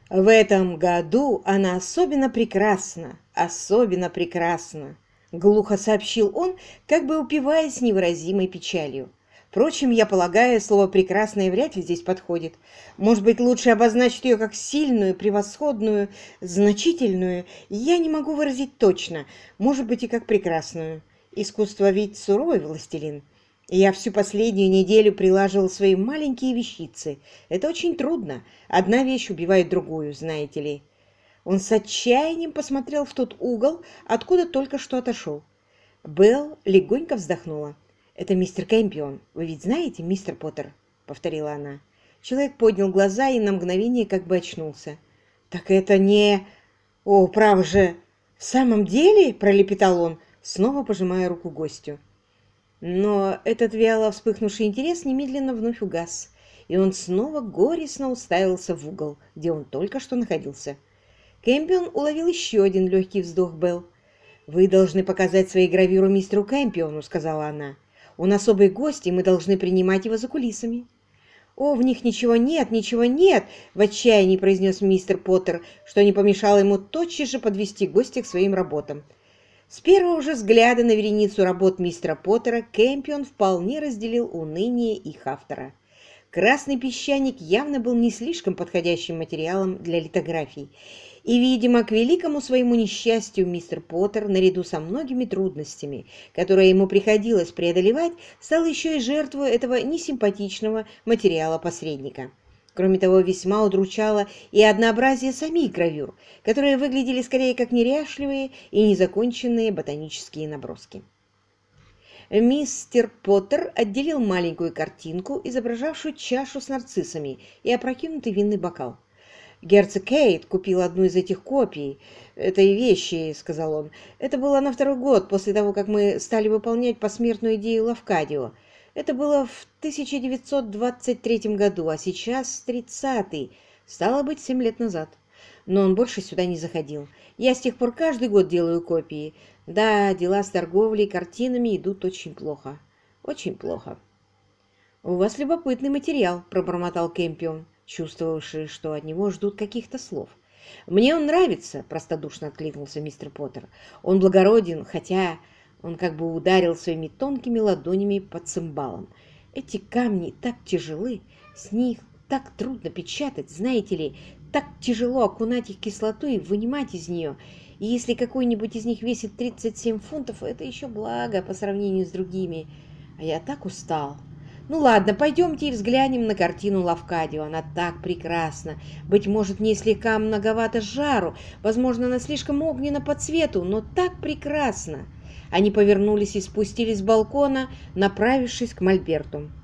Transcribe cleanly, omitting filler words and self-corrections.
В этом году она особенно прекрасна, глухо сообщил он, как бы упиваясь невыразимой печалью. Впрочем, я полагаю, слово «прекрасное» вряд ли здесь подходит. Может быть, лучше обозначить ее как сильную, превосходную, значительную. Я не могу выразить точно. Может быть, и как прекрасную. Искусство ведь суровый властелин. Я всю последнюю неделю прилаживал свои маленькие вещицы. Это очень трудно. Одна вещь убивает другую, знаете ли. Он с отчаянием посмотрел в тот угол, откуда только что отошел. Белл легонько вздохнула. «Это мистер Кэмпион. Вы ведь знаете, мистер Поттер?» — повторила она. Человек поднял глаза и на мгновение как бы очнулся. «Так это не... О, право же! В самом деле?» — пролепетал он, снова пожимая руку гостю. Но этот вяло вспыхнувший интерес немедленно вновь угас, и он снова горестно уставился в угол, где он только что находился. Кэмпион уловил еще один легкий вздох Белл. «Вы должны показать свои гравюры мистеру Кэмпиону», — сказала она. «Он особый гость, и мы должны принимать его за кулисами». «О, в них ничего нет, ничего нет!» — в отчаянии произнес мистер Поттер, что не помешало ему тотчас же подвести гостя к своим работам. С первого же взгляда на вереницу работ мистера Поттера Кэмпион вполне разделил уныние их автора. Красный песчаник явно был не слишком подходящим материалом для литографий, и, видимо, к великому своему несчастью, мистер Поттер, наряду со многими трудностями, которые ему приходилось преодолевать, стал еще и жертвой этого несимпатичного материала-посредника. Кроме того, весьма удручало и однообразие самих гравюр, которые выглядели скорее как неряшливые и незаконченные ботанические наброски. Мистер Поттер отделил маленькую картинку, изображавшую чашу с нарциссами и опрокинутый винный бокал. «Герцог Кейт купил одну из этих копий этой вещи», — сказал он. «Это было на второй год после того, как мы стали выполнять посмертную идею Лавкадио. Это было в 1923 году, а сейчас 30-й, стало быть, 7 лет назад. Но он больше сюда не заходил. Я с тех пор каждый год делаю копии. Да, дела с торговлей картинами идут очень плохо. Очень плохо». «У вас любопытный материал», — пробормотал Кэмпион, чувствовавший, что от него ждут каких-то слов. «Мне он нравится», — простодушно откликнулся мистер Поттер. «Он благороден, хотя...» Он как бы ударил своими тонкими ладонями по цимбалам. «Эти камни так тяжелы, с них так трудно печатать, знаете ли, так тяжело окунать их кислотой и вынимать из нее. И если какой-нибудь из них весит 37 фунтов, это еще благо по сравнению с другими. А я так устал». «Ну ладно, пойдемте и взглянем на картину Лавкадио. Она так прекрасна. Быть может, не слегка многовато жару, возможно, она слишком огненна по цвету, но так прекрасна». Они повернулись и спустились с балкона, направившись к мольберту.